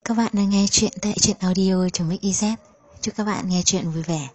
Các bạn đang nghe chuyện tại truyện audio.mix.iz. Chúc các bạn nghe chuyện vui vẻ.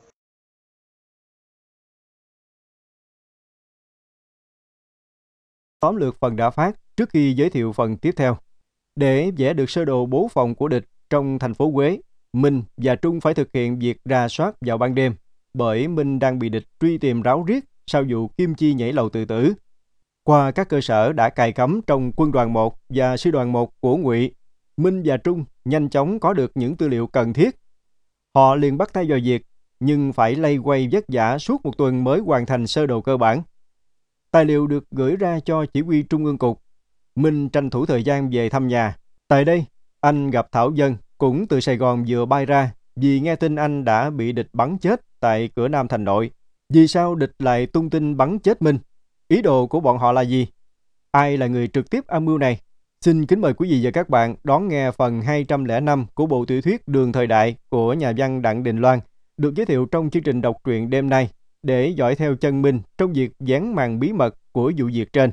Tóm lược phần đã phát trước khi giới thiệu phần tiếp theo. Để vẽ được sơ đồ bố phòng của địch trong thành phố Huế, Minh và Trung phải thực hiện việc rà soát vào ban đêm, bởi Minh đang bị địch truy tìm ráo riết sau vụ Kim Chi nhảy lầu tự tử. Qua các cơ sở đã cài cắm trong quân đoàn 1 và sư đoàn 1 của Ngụy, Minh và Trung nhanh chóng có được những tư liệu cần thiết. Họ liền bắt tay vào việc, nhưng phải lay quay vất vả suốt một tuần mới hoàn thành sơ đồ cơ bản. Tài liệu được gửi ra cho chỉ huy Trung ương cục. Minh tranh thủ thời gian về thăm nhà. Tại đây, anh gặp Thảo Dân, cũng từ Sài Gòn vừa bay ra, vì nghe tin anh đã bị địch bắn chết tại cửa Nam thành nội. Vì sao địch lại tung tin bắn chết Minh? Ý đồ của bọn họ là gì? Ai là người trực tiếp âm mưu này? Xin kính mời quý vị và các bạn đón nghe phần 205 của bộ tiểu thuyết Đường Thời Đại của nhà văn Đặng Đình Loan, được giới thiệu trong chương trình đọc truyện đêm nay, để dõi theo chân Minh trong việc vén màn bí mật của vụ việc trên.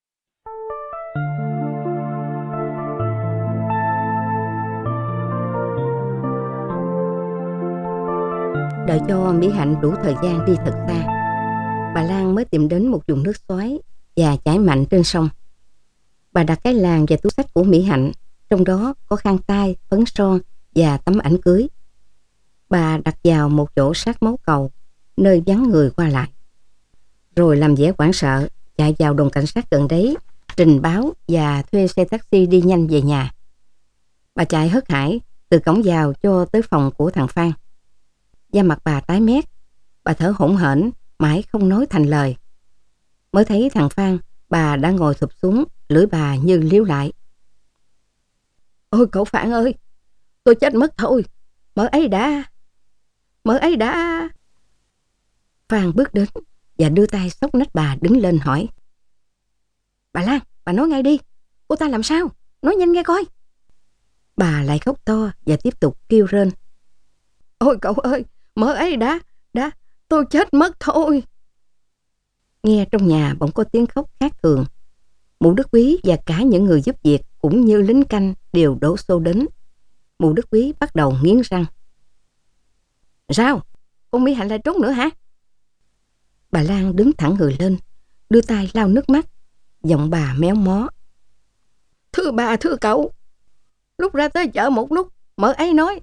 Đợi cho Mỹ Hạnh đủ thời gian đi thật xa, bà Lan mới tìm đến một vùng nước xoáy và chảy mạnh trên sông. Bà đặt cái làng và túi xách của Mỹ Hạnh, trong đó có khăn tay, phấn son và tấm ảnh cưới. Bà đặt vào một chỗ sát mấu cầu, nơi vắng người qua lại. Rồi làm vẻ hoảng sợ, chạy vào đồn cảnh sát gần đấy, trình báo và thuê xe taxi đi nhanh về nhà. Bà chạy hớt hải từ cổng vào cho tới phòng của thằng Phan. Da mặt bà tái mét, bà thở hổn hển, mãi không nói thành lời. Mới thấy thằng Phan, bà đã ngồi thụp xuống, lưỡi bà như liếu lại. Ôi cậu Phan ơi, tôi chết mất thôi, mợ ấy đã. Phan bước đến và đưa tay xốc nách bà đứng lên hỏi. Bà Lan, bà nói ngay đi, cô ta làm sao? Nói nhanh nghe coi. Bà lại khóc to và tiếp tục kêu rên. Ôi cậu ơi, mợ ấy đã, tôi chết mất thôi. Nghe trong nhà bỗng có tiếng khóc khác thường. Mụ Đức Quý và cả những người giúp việc cũng như lính canh đều đổ xô đến. Mụ Đức Quý bắt đầu nghiến răng. Sao? Con Mỹ Hạnh lại trốn nữa hả? Bà Lan đứng thẳng người lên, đưa tay lau nước mắt, giọng bà méo mó. Thưa bà, thưa cậu, lúc ra tới chợ một lúc, mợ ấy nói.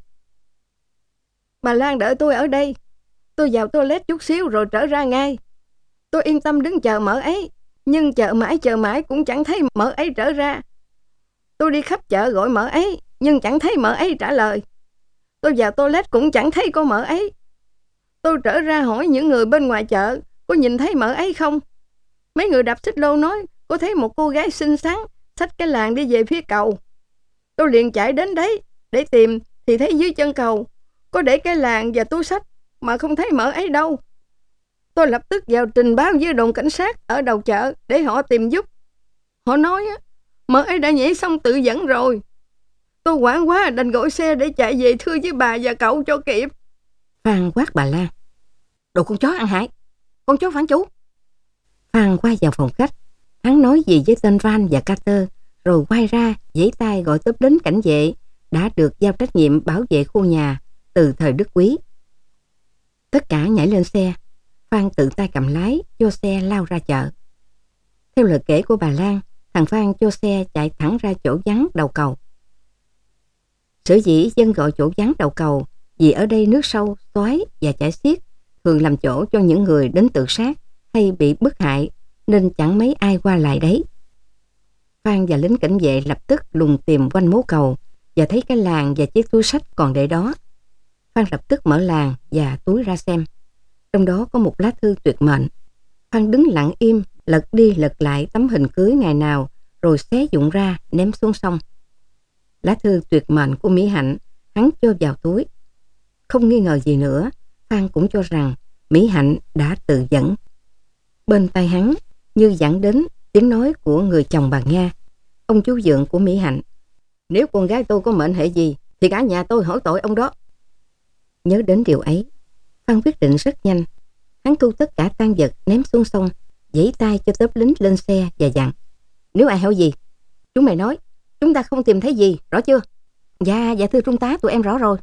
Bà Lan đợi tôi ở đây, tôi vào toilet chút xíu rồi trở ra ngay. Tôi yên tâm đứng chờ mợ ấy, nhưng chờ mãi cũng chẳng thấy mợ ấy trở ra. Tôi đi khắp chợ gọi mợ ấy, nhưng chẳng thấy mợ ấy trả lời. Tôi vào toilet cũng chẳng thấy có mợ ấy. Tôi trở ra hỏi những người bên ngoài chợ có nhìn thấy mợ ấy không. Mấy người đạp xích lô nói có thấy một cô gái xinh xắn xách cái làng đi về phía cầu. Tôi liền chạy đến đấy để tìm thì thấy dưới chân cầu có để cái làng và túi xách mà không thấy mợ ấy đâu. Tôi lập tức vào trình báo với đồn cảnh sát ở đầu chợ để họ tìm giúp. Họ nói mợ ấy đã nhảy xong tự dẫn rồi. Tôi hoảng quá đành gọi xe để chạy về thưa với bà và cậu cho kịp. Phan quát bà Lan. Đồ con chó ăn hại, con chó phản chủ. Phan quay vào phòng khách, hắn nói gì với tên Van và Carter, rồi quay ra giãy tay gọi tốp lính cảnh vệ đã được giao trách nhiệm bảo vệ khu nhà từ thời Đức Quý. Tất cả nhảy lên xe. Phan tự tay cầm lái cho xe lao ra chợ. Theo lời kể của bà Lan, thằng Phan cho xe chạy thẳng ra chỗ vắng đầu cầu. Sở dĩ dân gọi chỗ vắng đầu cầu vì ở đây nước sâu, xoáy và chảy xiết, thường làm chỗ cho những người đến tự sát hay bị bức hại, nên chẳng mấy ai qua lại đấy. Phan và lính cảnh vệ lập tức lùng tìm quanh mố cầu và thấy cái làng và chiếc túi xách còn để đó. Phan lập tức mở làng và túi ra xem. Trong đó có một lá thư tuyệt mệnh. Phan đứng lặng im, lật đi lật lại tấm hình cưới ngày nào, rồi xé vụn ra ném xuống sông. Lá thư tuyệt mệnh của Mỹ Hạnh hắn cho vào túi. Không nghi ngờ gì nữa, Phan cũng cho rằng Mỹ Hạnh đã tự dẫn. Bên tai hắn như dẫn đến tiếng nói của người chồng bà Nga, ông chú dượng của Mỹ Hạnh. Nếu con gái tôi có mệnh hệ gì thì cả nhà tôi hỏi tội ông đó. Nhớ đến điều ấy, Phan quyết định rất nhanh. Hắn thu tất cả tang vật ném xuống sông, giãy tay cho tốp lính lên xe và dặn. Nếu ai hỏi gì, chúng mày nói, chúng ta không tìm thấy gì, rõ chưa? Dạ thưa trung tá, tụi em rõ rồi.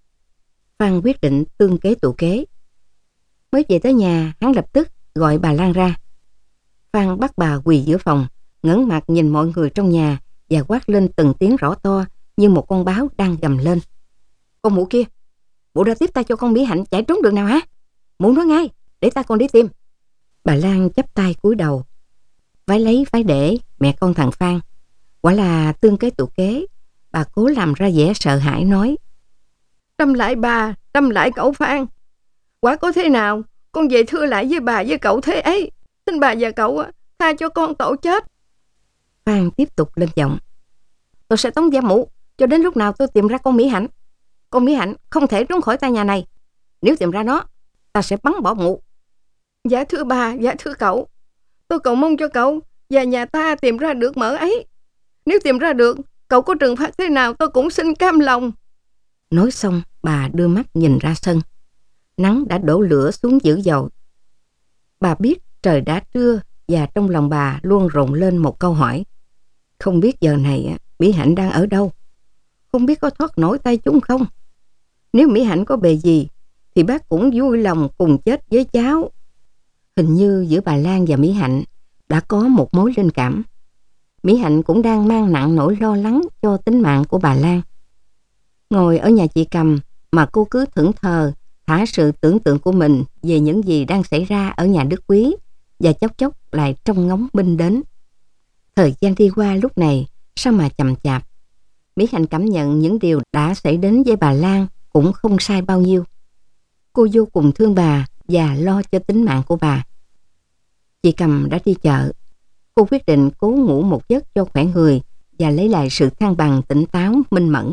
Phan quyết định tương kế tụ kế. Mới về tới nhà, hắn lập tức gọi bà Lan ra. Phan bắt bà quỳ giữa phòng, ngẩng mặt nhìn mọi người trong nhà và quát lên từng tiếng rõ to như một con báo đang gầm lên. Con mụ kia, mụ đã tiếp tay cho con Mỹ Hạnh chạy trốn đường nào hả? Mụ nói ngay, để ta còn đi tìm. Bà Lan chắp tay cúi đầu. Vái lấy vái để mẹ con thằng Phan. Quả là tương kế tụ kế. Bà cố làm ra vẻ sợ hãi nói. Đâm lại bà, đâm lại cậu Phan. Quả có thế nào, con về thưa lại với bà với cậu thế ấy. Xin bà và cậu tha cho con tội chết. Phan tiếp tục lên giọng. Tôi sẽ tống giam mụ cho đến lúc nào tôi tìm ra con Mỹ Hạnh. Con Mỹ Hạnh không thể trốn khỏi tay nhà này. Nếu tìm ra nó, ta sẽ bắn bỏ mụ. Dạ thưa bà, dạ thưa cậu. Tôi cầu mong cho cậu và nhà ta tìm ra được mỡ ấy. Nếu tìm ra được, cậu có trừng phạt thế nào tôi cũng xin cam lòng. Nói xong, bà đưa mắt nhìn ra sân. Nắng đã đổ lửa xuống dữ dội. Bà biết trời đã trưa và trong lòng bà luôn rộn lên một câu hỏi. Không biết giờ này Mỹ Hạnh đang ở đâu? Không biết có thoát nổi tay chúng không? Nếu Mỹ Hạnh có bề gì thì bác cũng vui lòng cùng chết với cháu. Hình như giữa bà Lan và Mỹ Hạnh đã có một mối linh cảm. Mỹ Hạnh cũng đang mang nặng nỗi lo lắng cho tính mạng của bà Lan. Ngồi ở nhà chị Cầm mà cô cứ thẫn thờ thả sự tưởng tượng của mình về những gì đang xảy ra ở nhà Đức Quý và chốc chốc lại trông ngóng binh đến. Thời gian đi qua lúc này sao mà chậm chạp. Mỹ Hạnh cảm nhận những điều đã xảy đến với bà Lan cũng không sai bao nhiêu. Cô vô cùng thương bà và lo cho tính mạng của bà. Chị Cầm đã đi chợ. Cô quyết định cố ngủ một giấc cho khỏe người và lấy lại sự thăng bằng tỉnh táo minh mẫn.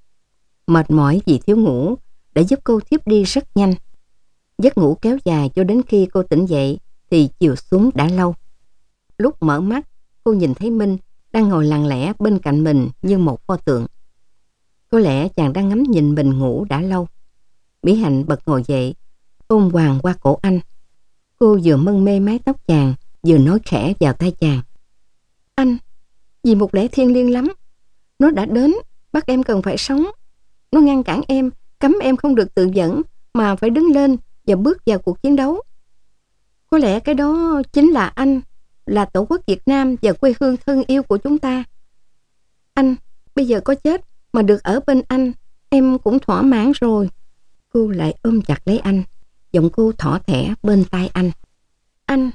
Mệt mỏi vì thiếu ngủ đã giúp cô thiếp đi rất nhanh. Giấc ngủ kéo dài cho đến khi cô tỉnh dậy thì chiều xuống đã lâu. Lúc mở mắt, cô nhìn thấy Minh đang ngồi lặng lẽ bên cạnh mình như một pho tượng. Có lẽ chàng đang ngắm nhìn mình ngủ đã lâu. Mỹ Hạnh bật ngồi dậy, ôm hoàng qua cổ anh. Cô vừa mân mê mái tóc chàng, vừa nói khẽ vào tai chàng. Anh, vì một lẽ thiêng liêng lắm. Nó đã đến, bắt em cần phải sống. Nó ngăn cản em, cấm em không được tự dẫn, mà phải đứng lên và bước vào cuộc chiến đấu. Có lẽ cái đó chính là anh, là tổ quốc Việt Nam và quê hương thân yêu của chúng ta. Anh, bây giờ có chết mà được ở bên anh, em cũng thỏa mãn rồi. Cô lại ôm chặt lấy anh, giọng cô thỏ thẻ bên tai anh. Anh,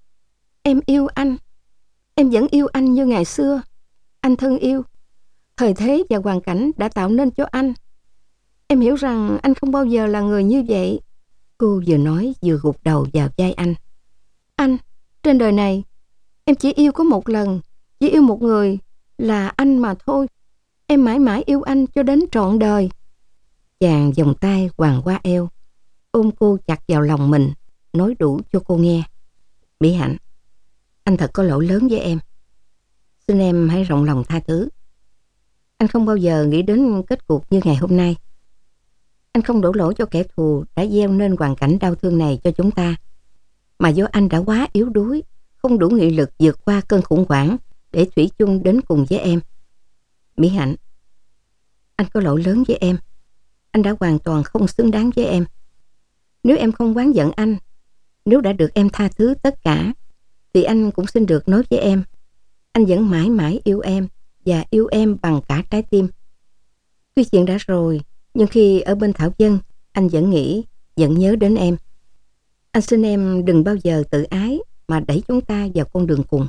em yêu anh. Em vẫn yêu anh như ngày xưa. Anh thân yêu, thời thế và hoàn cảnh đã tạo nên cho anh. Em hiểu rằng anh không bao giờ là người như vậy. Cô vừa nói vừa gục đầu vào vai anh. Anh, trên đời này, em chỉ yêu có một lần, chỉ yêu một người, là anh mà thôi. Em mãi mãi yêu anh cho đến trọn đời. Chàng vòng tay quàng qua eo, ôm cô chặt vào lòng mình, nói đủ cho cô nghe. Mỹ Hạnh, anh thật có lỗi lớn với em. Xin em hãy rộng lòng tha thứ. Anh không bao giờ nghĩ đến kết cục như ngày hôm nay. Anh không đổ lỗi cho kẻ thù đã gieo nên hoàn cảnh đau thương này cho chúng ta, mà do anh đã quá yếu đuối, không đủ nghị lực vượt qua cơn khủng hoảng để thủy chung đến cùng với em. Mỹ Hạnh, anh có lỗi lớn với em. Anh đã hoàn toàn không xứng đáng với em. Nếu em không oán giận anh, nếu đã được em tha thứ tất cả, thì anh cũng xin được nói với em, anh vẫn mãi mãi yêu em và yêu em bằng cả trái tim. Tuy chuyện đã rồi, nhưng khi ở bên Thảo Dân, anh vẫn nghĩ, vẫn nhớ đến em. Anh xin em đừng bao giờ tự ái mà đẩy chúng ta vào con đường cùng.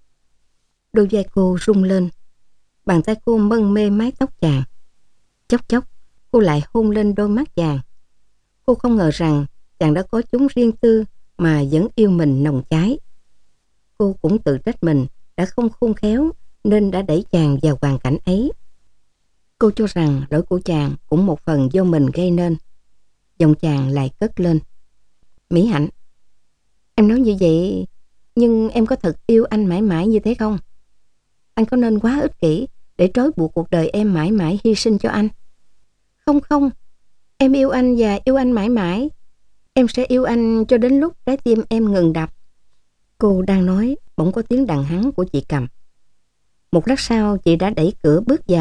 Đôi vai cô rung lên, bàn tay cô mân mê mái tóc chàng. Chốc chốc, cô lại hôn lên đôi mắt chàng. Cô không ngờ rằng chàng đã có chúng riêng tư mà vẫn yêu mình nồng cháy. Cô cũng tự trách mình đã không khôn khéo nên đã đẩy chàng vào hoàn cảnh ấy. Cô cho rằng lỗi của chàng cũng một phần do mình gây nên. Giọng chàng lại cất lên. Mỹ Hạnh, em nói như vậy, nhưng em có thật yêu anh mãi mãi như thế không? Anh có nên quá ích kỷ để trói buộc cuộc đời em mãi mãi hy sinh cho anh? Không không, em yêu anh và yêu anh mãi mãi. Em sẽ yêu anh cho đến lúc trái tim em ngừng đập. Cô đang nói, bỗng có tiếng đàn hắng của chị Cầm. Một lát sau chị đã đẩy cửa bước vào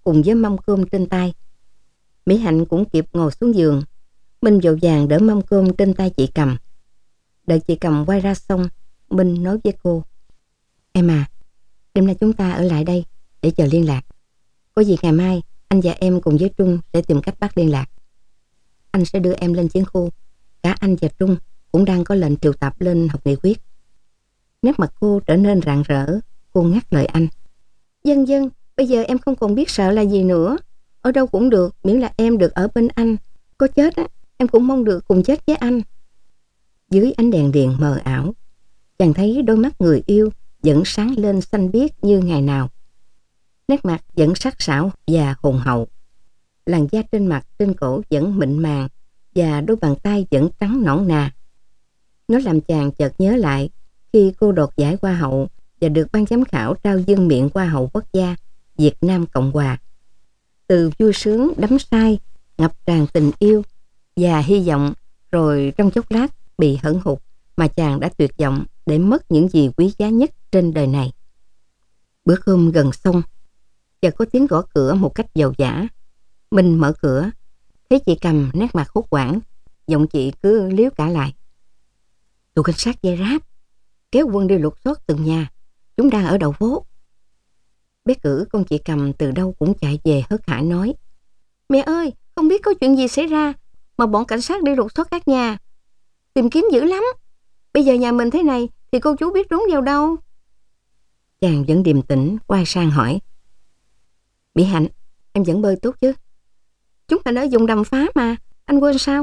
cùng với mâm cơm trên tay. Mỹ Hạnh cũng kịp ngồi xuống giường. Minh vội vàng đỡ mâm cơm trên tay chị Cầm. Đợi chị Cầm quay ra xong, Minh nói với cô: Em à, đêm nay chúng ta ở lại đây để chờ liên lạc. Có gì ngày mai anh và em cùng với Trung sẽ tìm cách bắt liên lạc. Anh sẽ đưa em lên chiến khu. Cả anh và Trung cũng đang có lệnh triệu tập lên học nghị quyết. Nét mặt cô trở nên rạng rỡ. Cô ngắt lời anh: Dân dân, bây giờ em không còn biết sợ là gì nữa. Ở đâu cũng được, miễn là em được ở bên anh. Có chết á, em cũng mong được cùng chết với anh. Dưới ánh đèn điện mờ ảo, chàng thấy đôi mắt người yêu vẫn sáng lên xanh biếc như ngày nào. Nét mặt vẫn sắc sảo và hồn hậu. Làn da trên mặt trên cổ vẫn mịn màng và đôi bàn tay vẫn trắng nõn nà. Nó làm chàng chợt nhớ lại khi cô đoạt giải Hoa hậu và được ban giám khảo trao vương miện Hoa hậu quốc gia Việt Nam Cộng Hòa. Từ vui sướng đắm say, ngập tràn tình yêu và hy vọng, rồi trong chốc lát bị hẫng hụt mà chàng đã tuyệt vọng để mất những gì quý giá nhất trên đời này. Bữa cơm gần xong, chợt có tiếng gõ cửa một cách vội vã. Minh mở cửa, thấy chị Cầm nét mặt hốt hoảng, giọng chị cứ líu cả lại: Tụi cảnh sát dây ráp kéo quân đi lục soát từng nhà, chúng đang ở đầu phố. Bé Cử con chị Cầm từ đâu cũng chạy về hớt hải nói: Mẹ ơi, không biết có chuyện gì xảy ra mà bọn cảnh sát đi lục soát các nhà, tìm kiếm dữ lắm. Bây giờ nhà mình thế này thì cô chú biết trốn vào đâu? Chàng vẫn điềm tĩnh quay sang hỏi: Mỹ Hạnh, em vẫn bơi tốt chứ? Chúng mình ở vùng đầm phá mà, anh quên sao?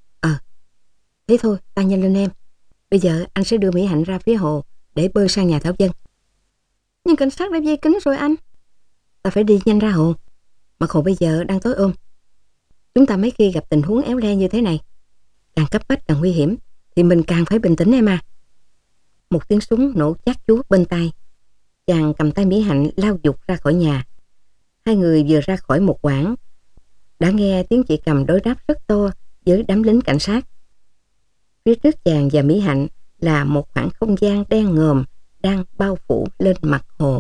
Thế thôi, ta nhanh lên em. Bây giờ anh sẽ đưa Mỹ Hạnh ra phía hồ để bơi sang nhà Thảo Dân. Nhưng cảnh sát đã vây kín rồi anh. Ta phải đi nhanh ra hồ. Mặt hồ bây giờ đang tối ôm. Chúng ta mấy khi gặp tình huống éo le như thế này, càng cấp bách càng nguy hiểm, thì mình càng phải bình tĩnh em à. Một tiếng súng nổ chát chúa bên tai. Chàng cầm tay Mỹ Hạnh lao vụt ra khỏi nhà. Hai người vừa ra khỏi một quãng, đã nghe tiếng chị Cầm đối đáp rất to với đám lính cảnh sát. Phía trước chàng và Mỹ Hạnh là một khoảng không gian đen ngòm đang bao phủ lên mặt hồ.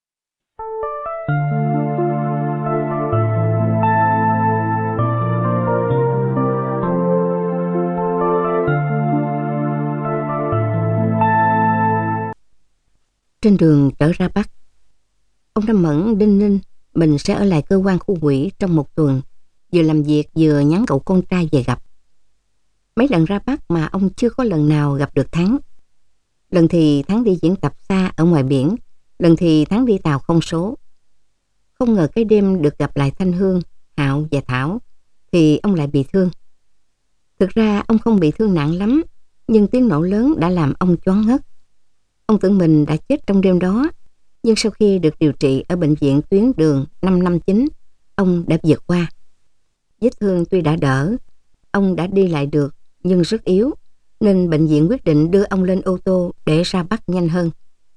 Trên đường trở ra Bắc, ông Năm Mẫn đinh ninh mình sẽ ở lại cơ quan khu ủy trong một tuần, vừa làm việc vừa nhắn cậu con trai về gặp. Mấy lần ra Bắc mà ông chưa có lần nào gặp được Thắng. Lần thì Thắng đi diễn tập xa ở ngoài biển, lần thì Thắng đi tàu không số. Không ngờ cái đêm được gặp lại Thanh Hương, Hạo và Thảo thì ông lại bị thương. Thực ra ông không bị thương nặng lắm, nhưng tiếng nổ lớn đã làm ông choáng ngất. Ông tưởng mình đã chết trong đêm đó, nhưng sau khi được điều trị ở bệnh viện tuyến đường 559, ông đã vượt qua. Vết thương tuy đã đỡ, ông đã đi lại được nhưng rất yếu, nên bệnh viện quyết định đưa ông lên ô tô để ra Bắc nhanh hơn.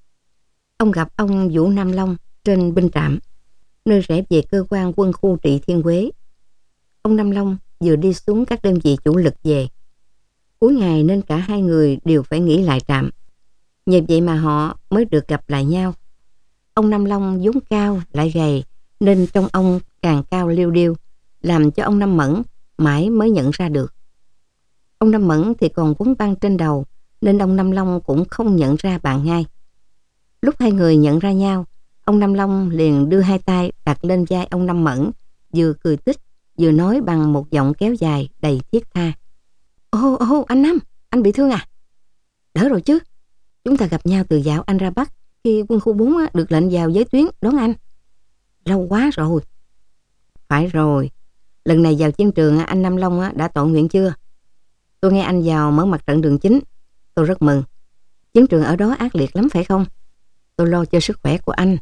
Ông gặp ông Vũ Nam Long trên binh trạm, nơi rẽ về cơ quan quân khu Trị Thiên Quế. Ông Nam Long vừa đi xuống các đơn vị chủ lực về. Cuối ngày nên cả hai người đều phải nghỉ lại trạm. Nhờ vậy mà họ mới được gặp lại nhau. Ông Nam Long vốn cao lại gầy, nên trông ông càng cao liêu điêu, làm cho ông Năm Mẫn mãi mới nhận ra được. Ông Năm Mẫn thì còn quấn băng trên đầu, nên ông Năm Long cũng không nhận ra bạn ngay. Lúc hai người nhận ra nhau, ông Năm Long liền đưa hai tay đặt lên vai ông Năm Mẫn, vừa cười tích, vừa nói bằng một giọng kéo dài đầy thiết tha: Ô, anh Năm, anh bị thương à? Đỡ rồi chứ. Chúng ta gặp nhau từ dạo anh ra Bắc, khi quân khu 4 được lệnh vào giới tuyến đón anh. Lâu quá rồi. Phải rồi. Lần này vào chiến trường anh Năm Long đã tọa nguyện chưa? Tôi nghe anh vào mở mặt trận đường chính. Tôi rất mừng. Chiến trường ở đó ác liệt lắm phải không? Tôi lo cho sức khỏe của anh.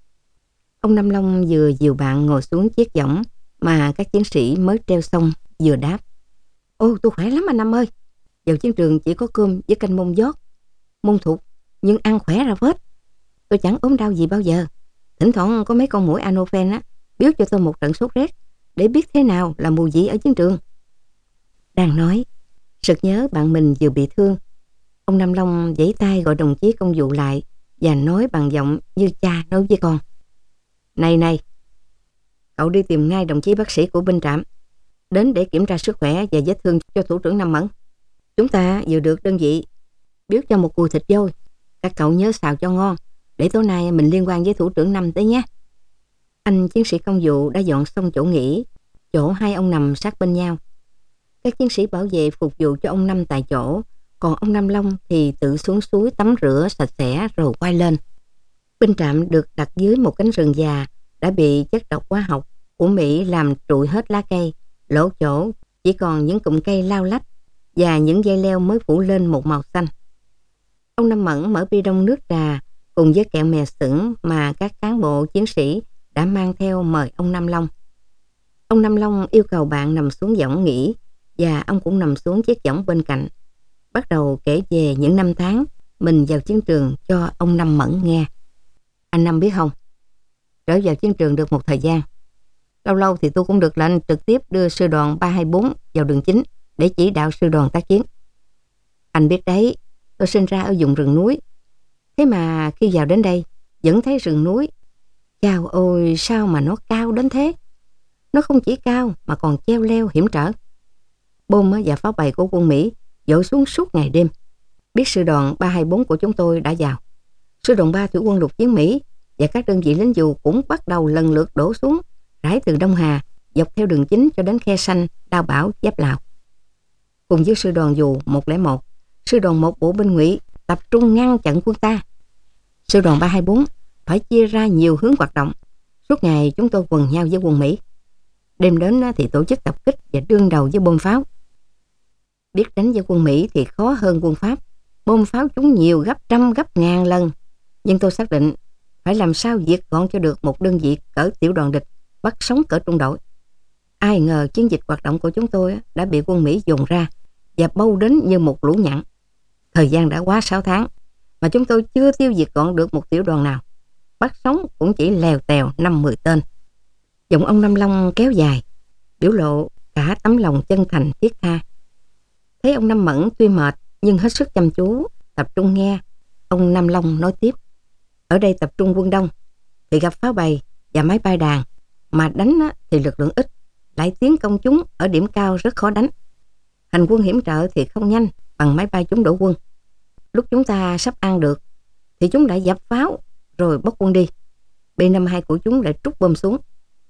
Ông Năm Long vừa dìu bạn ngồi xuống chiếc võng mà các chiến sĩ mới treo xong, vừa đáp: Ô, tôi khỏe lắm anh Năm ơi. Vào chiến trường chỉ có cơm với canh mông giót, mông thục, nhưng ăn khỏe ra phết. Tôi chẳng ốm đau gì bao giờ. Thỉnh thoảng có mấy con muỗi Anofen biếu cho tôi một trận sốt rét để biết thế nào là mùi vị ở chiến trường. Đang nói, sực nhớ bạn mình vừa bị thương. Ông Năm Long giãy tay gọi đồng chí công vụ lại và nói bằng giọng như cha nói với con: Này, cậu đi tìm ngay đồng chí bác sĩ của binh trạm đến để kiểm tra sức khỏe và vết thương cho thủ trưởng Năm Mẫn. Chúng ta vừa được đơn vị biếu cho một cùi thịt dôi. Các cậu nhớ xào cho ngon để tối nay mình liên quan với thủ trưởng Năm tới nhé. Anh chiến sĩ công vụ đã dọn xong chỗ nghỉ, chỗ hai ông nằm sát bên nhau. Các chiến sĩ bảo vệ phục vụ cho ông Năm tại chỗ, còn ông Năm Long thì tự xuống suối tắm rửa sạch sẽ rồi quay lên. Binh trạm được đặt dưới một cánh rừng già đã bị chất độc hóa học của Mỹ làm trụi hết lá cây, lỗ chỗ chỉ còn những cụm cây lao lách và những dây leo mới phủ lên một màu xanh. Ông Năm Mẫn mở bi đông nước trà cùng với kẹo mè sửng mà các cán bộ chiến sĩ đã mang theo mời ông Năm Long. Ông Năm Long yêu cầu bạn nằm xuống võng nghỉ và ông cũng nằm xuống chiếc võng bên cạnh, bắt đầu kể về những năm tháng mình vào chiến trường cho ông Năm Mẫn nghe. Anh Năm biết không, trở vào chiến trường được một thời gian, lâu lâu thì tôi cũng được lệnh trực tiếp đưa sư đoàn 324 vào đường chính để chỉ đạo sư đoàn tác chiến. Anh biết đấy, tôi sinh ra ở vùng rừng núi, thế mà khi vào đến đây vẫn thấy rừng núi. Chao ôi, sao mà nó cao đến thế. Nó không chỉ cao mà còn treo leo hiểm trở. Bom và pháo bày của quân Mỹ dội xuống suốt ngày đêm. Biết sư đoàn 324 của chúng tôi đã vào, sư đoàn 3 thủy quân lục chiến Mỹ và các đơn vị lính dù cũng bắt đầu lần lượt đổ xuống, rải từ Đông Hà dọc theo đường chính cho đến khe xanh, Đao Bảo, Giáp Lào. Cùng với sư đoàn dù 101, sư đoàn 1 bộ binh Ngụy tập trung ngăn chặn quân ta. Sư đoàn 324 phải chia ra nhiều hướng hoạt động. Suốt ngày chúng tôi quần nhau với quân Mỹ. Đêm đến thì tổ chức tập kích và đương đầu với bom pháo. Biết đánh với quân Mỹ thì khó hơn quân Pháp. Bom pháo chúng nhiều gấp trăm gấp ngàn lần. Nhưng tôi xác định phải làm sao diệt gọn cho được một đơn vị cỡ tiểu đoàn địch bắt sống cỡ trung đội. Ai ngờ chiến dịch hoạt động của chúng tôi đã bị quân Mỹ dồn ra và bâu đến như một lũ nhặn. Thời gian đã quá 6 tháng mà chúng tôi chưa tiêu diệt gọn được một tiểu đoàn nào. Bắt sống cũng chỉ lèo tèo 5-10 tên. Giọng ông Năm Long kéo dài, biểu lộ cả tấm lòng chân thành thiết tha. Thấy ông Năm Mẫn tuy mệt nhưng hết sức chăm chú, tập trung nghe. Ông Năm Long nói tiếp. Ở đây tập trung quân đông thì gặp pháo bày và máy bay đàn, mà đánh thì lực lượng ít, lại tiến công chúng ở điểm cao rất khó đánh. Hành quân hiểm trở thì không nhanh bằng máy bay chúng đổ quân. Lúc chúng ta sắp ăn được thì chúng lại dập pháo rồi bốc quân đi. B-52 của chúng lại trút bom xuống.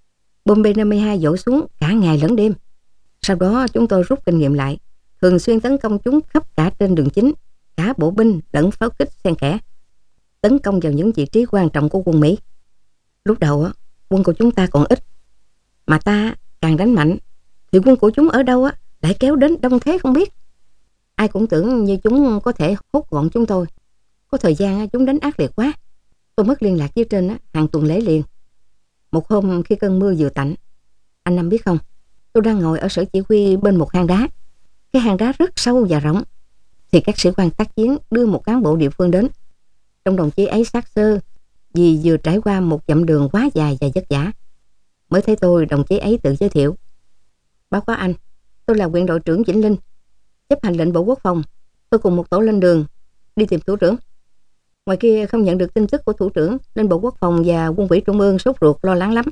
Bom B-52 dội xuống cả ngày lẫn đêm. Sau đó chúng tôi rút kinh nghiệm lại, thường xuyên tấn công chúng khắp cả trên đường chính, cả bộ binh lẫn pháo kích xen kẽ, tấn công vào những vị trí quan trọng của quân Mỹ. Lúc đầu quân của chúng ta còn ít, mà ta càng đánh mạnh thì quân của chúng ở đâu lại kéo đến đông thế không biết. Ai cũng tưởng như chúng có thể hút gọn chúng tôi. Có thời gian chúng đánh ác liệt quá, tôi mất liên lạc với trên hàng tuần lễ liền. Một hôm khi cơn mưa vừa tạnh, anh Năm biết không, tôi đang ngồi ở sở chỉ huy bên một hang đá. Cái hang đá rất sâu và rộng, thì các sĩ quan tác chiến đưa một cán bộ địa phương đến. Trong đồng chí ấy xác xơ vì vừa trải qua một dặm đường quá dài và vất vả. Mới thấy tôi, đồng chí ấy tự giới thiệu. Báo cáo anh, tôi là huyện đội trưởng Vĩnh Linh, chấp hành lệnh Bộ Quốc phòng. Tôi cùng một tổ lên đường đi tìm thủ trưởng. Ngoài kia không nhận được tin tức của thủ trưởng, nên Bộ Quốc phòng và quân ủy Trung ương sốt ruột lo lắng lắm.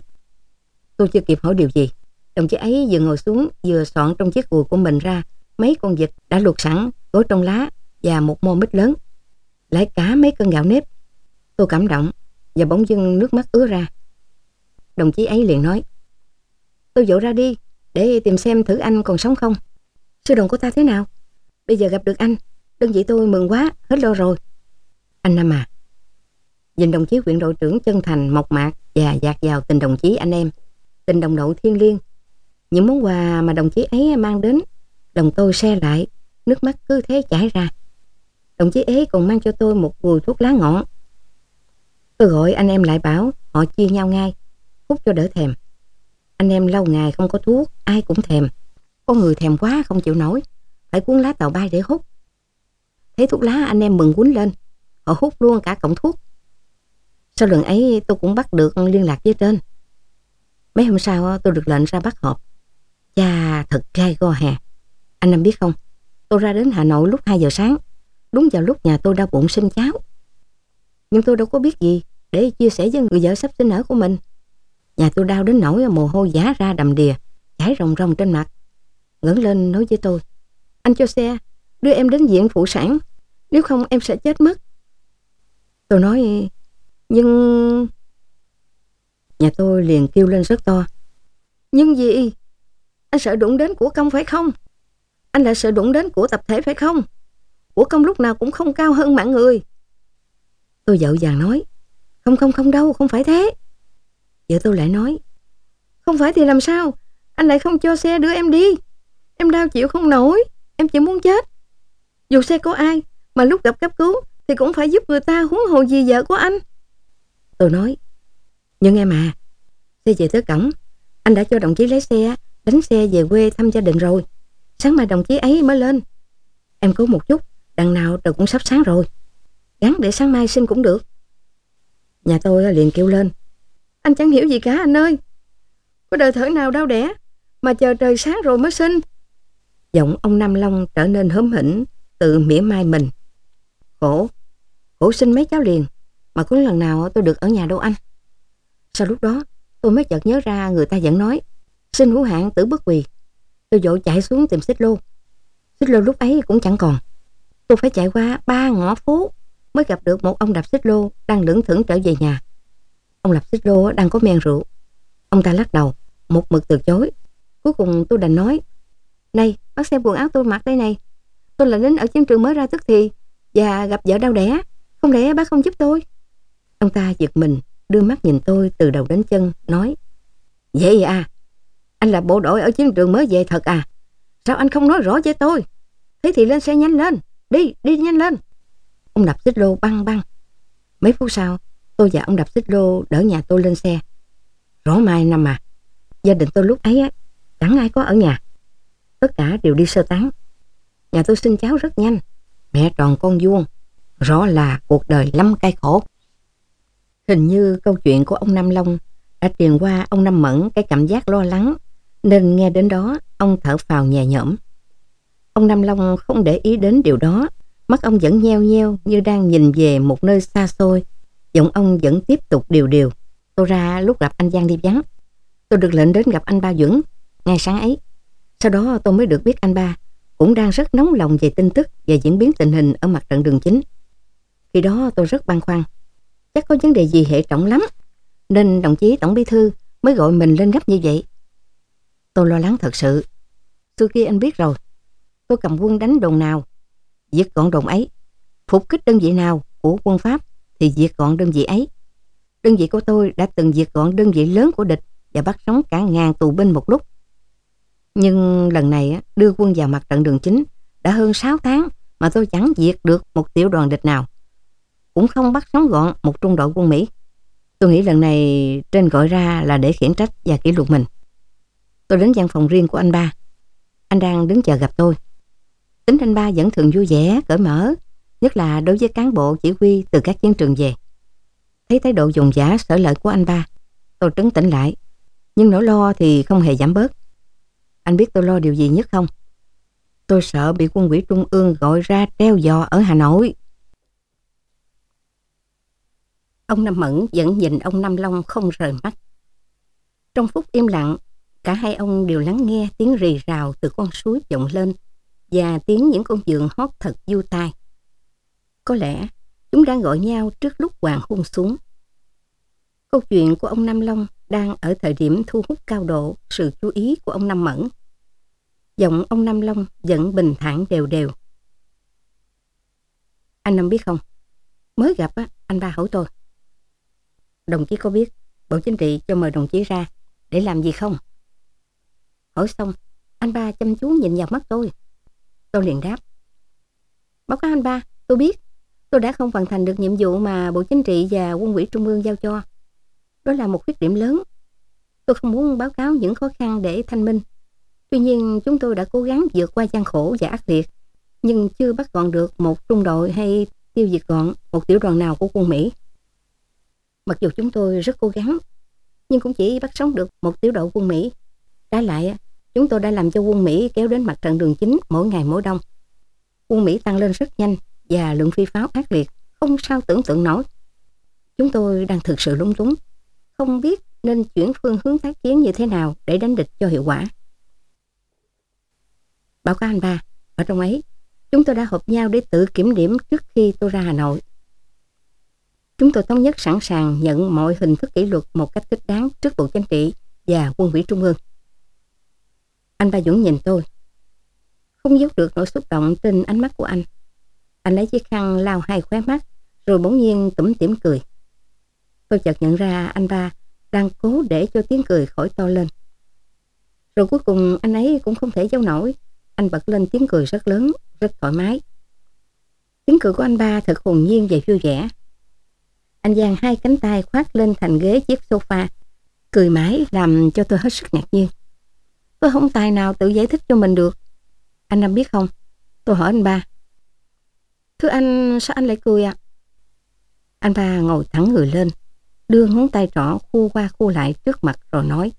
Tôi chưa kịp hỏi điều gì, đồng chí ấy vừa ngồi xuống vừa soạn trong chiếc cùi của mình ra mấy con vịt đã luộc sẵn, gói trong lá và một mô mít lớn, lại cả mấy cân gạo nếp. Tôi cảm động và bỗng dưng nước mắt ứa ra. Đồng chí ấy liền nói, tôi vội ra đi để tìm xem thử anh còn sống không. Sư đoàn của ta thế nào? Bây giờ gặp được anh, đơn vị tôi mừng quá, hết lo rồi. Anh Năm à, nhìn đồng chí huyện đội trưởng chân thành, mộc mạc và dạt dào tình đồng chí anh em, tình đồng đội thiêng liêng. Những món quà mà đồng chí ấy mang đến, lòng tôi se lại, nước mắt cứ thế chảy ra. Đồng chí ấy còn mang cho tôi một gùi thuốc lá ngọn. Tôi gọi anh em lại bảo họ chia nhau ngay, hút cho đỡ thèm. Anh em lâu ngày không có thuốc, ai cũng thèm. Có người thèm quá không chịu nổi, phải cuốn lá tàu bay để hút. Thấy thuốc lá anh em mừng quýnh lên, họ hút luôn cả cọng thuốc. Sau lần ấy tôi cũng bắt được liên lạc với trên. Mấy hôm sau tôi được lệnh ra bắt họp. Chà, thật gai go hè. Anh Năm biết không, tôi ra đến Hà Nội lúc 2 giờ sáng, đúng vào lúc nhà tôi đau bụng sinh cháu. Nhưng tôi đâu có biết gì để chia sẻ với người vợ sắp sinh nở của mình. Nhà tôi đau đến nỗi mồ hôi vã ra đầm đìa, chảy ròng ròng trên mặt. Ngẩng lên nói với tôi: "Anh cho xe đưa em đến viện phụ sản, nếu không em sẽ chết mất." Tôi nói: "Nhưng..." Nhà tôi liền kêu lên rất to: "Nhưng gì? Anh sợ đụng đến của công phải không? Anh lại sợ đụng đến của tập thể phải không? Của công lúc nào cũng không cao hơn mạng người." Tôi vội vàng nói: Không đâu, không phải thế." Vợ tôi lại nói: "Không phải thì làm sao? Anh lại không cho xe đưa em đi. Em đau chịu không nổi, em chỉ muốn chết. Dù xe có ai mà lúc gặp cấp cứu thì cũng phải giúp người ta, huống hồ gì vợ của anh." Tôi nói: "Nhưng em à, xe về tới cổng, anh đã cho đồng chí lấy xe, đánh xe về quê thăm gia đình rồi. Sáng mai đồng chí ấy mới lên. Em cố một chút, đằng nào trời cũng sắp sáng rồi. Gắn để sáng mai sinh cũng được." Nhà tôi liền kêu lên: "Anh chẳng hiểu gì cả anh ơi. Có đời thở nào đau đẻ mà chờ trời sáng rồi mới sinh." Giọng ông Nam Long trở nên hớm hỉnh, tự mỉa mai mình: Khổ sinh mấy cháu liền, mà có lần nào tôi được ở nhà đâu anh." Sau lúc đó tôi mới chợt nhớ ra người ta vẫn nói sinh hữu hạn tử bất quỳ. Tôi vội chạy xuống tìm xích lô. Xích lô lúc ấy cũng chẳng còn. Tôi phải chạy qua 3 ngõ phố mới gặp được một ông đạp xích lô đang lững thững trở về nhà. Ông đạp xích lô đang có men rượu. Ông ta lắc đầu, một mực từ chối. Cuối cùng tôi đành nói: "Này, bác xem quần áo tôi mặc đây này. Tôi là lính ở chiến trường mới ra tức thì và gặp vợ đau đẻ. Không lẽ bác không giúp tôi?" Ông ta giật mình, đưa mắt nhìn tôi từ đầu đến chân, nói: "Vậy à, anh là bộ đội ở chiến trường mới về thật à? Sao anh không nói rõ với tôi? Thế thì lên xe nhanh lên, đi nhanh lên." Ông đạp xích lô băng băng. Mấy phút sau, tôi và ông đạp xích lô đỡ nhà tôi lên xe. Rõ mai năm à, gia đình tôi lúc ấy chẳng ai có ở nhà. Tất cả đều đi sơ tán. Nhà tôi sinh cháu rất nhanh, mẹ tròn con vuông. Rõ là cuộc đời lắm cay khổ. Hình như câu chuyện của ông Nam Long đã truyền qua ông Năm Mẫn cái cảm giác lo lắng, nên nghe đến đó ông thở phào nhẹ nhõm. Ông Nam Long không để ý đến điều đó, mắt ông vẫn nheo nheo như đang nhìn về một nơi xa xôi. Giọng ông vẫn tiếp tục điều điều: "Tôi ra lúc gặp anh Giang đi vắng. Tôi được lệnh đến gặp anh Ba Duẩn ngay sáng ấy. Sau đó tôi mới được biết anh Ba cũng đang rất nóng lòng về tin tức và diễn biến tình hình ở mặt trận đường chính. Khi đó tôi rất băn khoăn, chắc có vấn đề gì hệ trọng lắm, nên đồng chí Tổng Bí Thư mới gọi mình lên gấp như vậy. Tôi lo lắng thật sự. Xưa kia anh biết rồi, tôi cầm quân đánh đồn nào, diệt gọn đồn ấy. Phục kích đơn vị nào của quân Pháp thì diệt gọn đơn vị ấy. Đơn vị của tôi đã từng diệt gọn đơn vị lớn của địch và bắt sống cả ngàn tù binh một lúc. Nhưng lần này đưa quân vào mặt trận đường chính đã hơn 6 tháng mà tôi chẳng diệt được một tiểu đoàn địch nào, cũng không bắt sống gọn một trung đội quân Mỹ. Tôi nghĩ lần này trên gọi ra là để khiển trách và kỷ luật mình. Tôi đến văn phòng riêng của anh Ba. Anh đang đứng chờ gặp tôi. Tính anh Ba vẫn thường vui vẻ, cởi mở, nhất là đối với cán bộ chỉ huy từ các chiến trường về. Thấy thái độ dồn dã sở lợi của anh Ba, tôi trấn tĩnh lại, nhưng nỗi lo thì không hề giảm bớt. Anh biết tôi lo điều gì nhất không? Tôi sợ bị quân ủy Trung ương gọi ra treo giò ở Hà Nội. Ông Năm Mẫn vẫn nhìn ông Năm Long không rời mắt. Trong phút im lặng, cả hai ông đều lắng nghe tiếng rì rào từ con suối vọng lên và tiếng những con dường hót thật du tai. Có lẽ chúng đang gọi nhau trước lúc hoàng hôn xuống. Câu chuyện của ông Năm Long đang ở thời điểm thu hút cao độ sự chú ý của ông Năm Mẫn. Giọng ông Năm Long vẫn bình thản đều đều. Anh Năm biết không, mới gặp anh Ba hỏi tôi: "Đồng chí có biết Bộ Chính trị cho mời đồng chí ra để làm gì không?" Hỏi xong, anh Ba chăm chú nhìn vào mắt tôi. Tôi liền đáp: "Báo cáo anh Ba, tôi biết. Tôi đã không hoàn thành được nhiệm vụ mà Bộ Chính trị và Quân ủy Trung ương giao cho. Đó là một khuyết điểm lớn. Tôi không muốn báo cáo những khó khăn để thanh minh. Tuy nhiên chúng tôi đã cố gắng vượt qua gian khổ và ác liệt, nhưng chưa bắt gọn được một trung đội hay tiêu diệt gọn một tiểu đoàn nào của quân Mỹ. Mặc dù chúng tôi rất cố gắng, nhưng cũng chỉ bắt sống được một tiểu đội quân Mỹ. Trái lại, chúng tôi đã làm cho quân Mỹ kéo đến mặt trận đường chính mỗi ngày mỗi đông. Quân Mỹ tăng lên rất nhanh và lượng phi pháo ác liệt không sao tưởng tượng nổi. Chúng tôi đang thực sự lúng túng, không biết nên chuyển phương hướng tác chiến như thế nào để đánh địch cho hiệu quả. Báo cáo anh ba, ở trong ấy, chúng tôi đã họp nhau để tự kiểm điểm trước khi tôi ra Hà Nội. Chúng tôi thống nhất sẵn sàng nhận mọi hình thức kỷ luật một cách thích đáng trước Bộ Chính trị và Quân ủy Trung ương. Anh ba Dũng nhìn tôi, không giấu được nỗi xúc động trên ánh mắt của anh. Anh lấy chiếc khăn lau hai khóe mắt, rồi bỗng nhiên tủm tỉm cười. Tôi chợt nhận ra anh ba đang cố để cho tiếng cười khỏi to lên. Rồi cuối cùng anh ấy cũng không thể giấu nổi. Anh bật lên tiếng cười rất lớn, rất thoải mái. Tiếng cười của anh ba thật hồn nhiên và vui vẻ. Anh dang hai cánh tay khoác lên thành ghế chiếc sofa, cười mãi làm cho tôi hết sức ngạc nhiên. Tôi không tài nào tự giải thích cho mình được. Anh Năm biết không? Tôi hỏi anh ba. Thưa anh, sao anh lại cười ạ? Anh ba ngồi thẳng người lên, đưa ngón tay trỏ khu qua khu lại trước mặt rồi nói.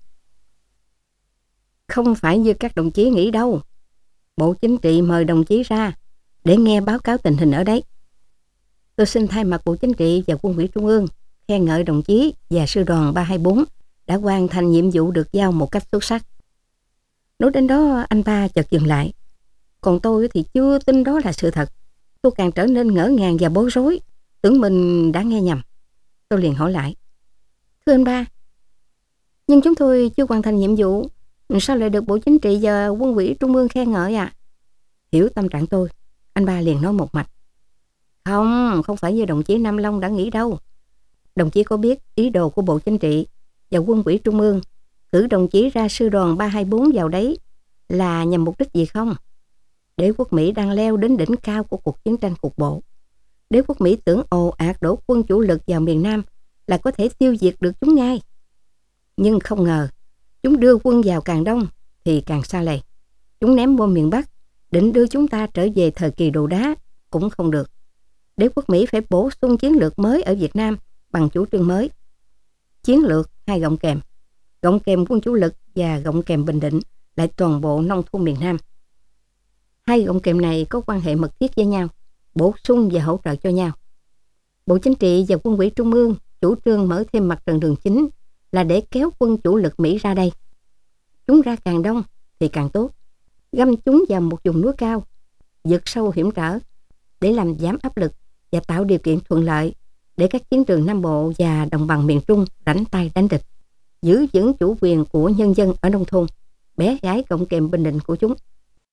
Không phải như các đồng chí nghĩ đâu. Bộ Chính trị mời đồng chí ra để nghe báo cáo tình hình ở đấy. Tôi xin thay mặt Bộ Chính trị và Quân ủy Trung ương khen ngợi đồng chí và sư đoàn 324 đã hoàn thành nhiệm vụ được giao một cách xuất sắc. Nói đến đó anh ba chợt dừng lại. Còn tôi thì chưa tin đó là sự thật. Tôi càng trở nên ngỡ ngàng và bối rối, tưởng mình đã nghe nhầm. Tôi liền hỏi lại. Thưa anh ba, nhưng chúng tôi chưa hoàn thành nhiệm vụ, sao lại được Bộ Chính trị và Quân ủy Trung ương khen ngợi ạ? Hiểu tâm trạng tôi, anh ba liền nói một mạch. Không phải như đồng chí Nam Long đã nghĩ đâu. Đồng chí có biết ý đồ của Bộ Chính trị và Quân ủy Trung ương cử đồng chí ra sư đoàn 324 vào đấy là nhằm mục đích gì không? Đế quốc Mỹ đang leo đến đỉnh cao của cuộc chiến tranh cục bộ. Đế quốc Mỹ tưởng ồ ạt đổ quân chủ lực vào miền Nam là có thể tiêu diệt được chúng ngay. Nhưng không ngờ, chúng đưa quân vào càng đông thì càng xa lầy. Chúng ném bom miền Bắc, định đưa chúng ta trở về thời kỳ đồ đá cũng không được. Đế quốc Mỹ phải bổ sung chiến lược mới ở Việt Nam bằng chủ trương mới. Chiến lược hai gọng kèm. Gọng kèm quân chủ lực và gọng kèm Bình Định lại toàn bộ nông thôn miền Nam. Hai gọng kèm này có quan hệ mật thiết với nhau, bổ sung và hỗ trợ cho nhau. Bộ Chính trị và Quân ủy Trung ương chủ trương mở thêm mặt trận đường chính là để kéo quân chủ lực Mỹ ra đây. Chúng ra càng đông thì càng tốt. Găm chúng vào một vùng núi cao, vượt sâu hiểm trở để làm giảm áp lực và tạo điều kiện thuận lợi để các chiến trường Nam Bộ và đồng bằng miền Trung rảnh tay đánh địch, giữ vững chủ quyền của nhân dân ở nông thôn, bẻ gãy gọng kèm Bình Định của chúng.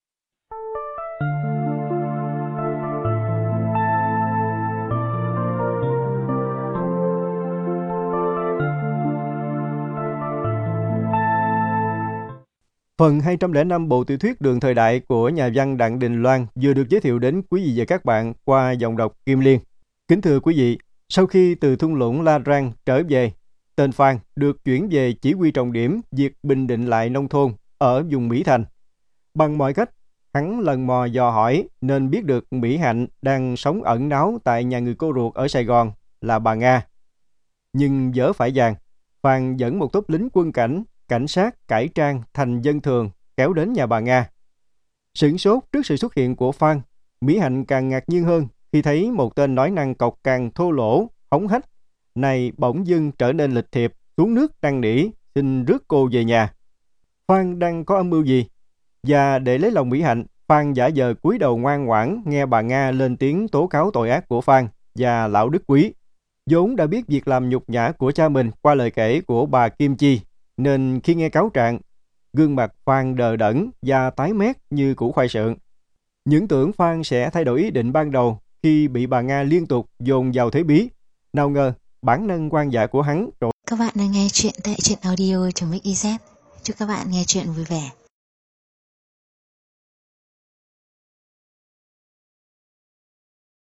Phần 205 bộ tiểu thuyết Đường Thời Đại của nhà văn Đặng Đình Loan vừa được giới thiệu đến quý vị và các bạn qua giọng đọc Kim Liên. Kính thưa quý vị, sau khi từ thung lũng La Rang trở về, tên Phan được chuyển về chỉ huy trọng điểm việc bình định lại nông thôn ở vùng Mỹ Thành. Bằng mọi cách, hắn lần mò dò hỏi nên biết được Mỹ Hạnh đang sống ẩn náu tại nhà người cô ruột ở Sài Gòn là bà Nga. Nhưng dở phải vàng, Phan dẫn một tốp lính quân cảnh sát cải trang thành dân thường kéo đến nhà bà Nga. Sửng sốt trước sự xuất hiện của Phan, Mỹ Hạnh càng ngạc nhiên hơn khi thấy một tên nói năng cộc cằn thô lỗ, hống hách này bỗng dưng trở nên lịch thiệp, xuống nước năn nỉ xin rước cô về nhà. Phan đang có âm mưu gì? Và để lấy lòng Mỹ Hạnh, Phan giả vờ cúi đầu ngoan ngoãn nghe bà Nga lên tiếng tố cáo tội ác của Phan và lão Đức Quý, vốn đã biết việc làm nhục nhã của cha mình qua lời kể của bà Kim Chi, nên khi nghe cáo trạng, gương mặt Phan đờ đẫn và tái mét như củ khoai sượng. Những tưởng Phan sẽ thay đổi ý định ban đầu khi bị bà Nga liên tục dồn vào thế bí. Nào ngờ, bản năng quan dạ của hắn rồi. Các bạn đang nghe chuyện tại truyện audio.mix.iz. Chúc các bạn nghe chuyện vui vẻ.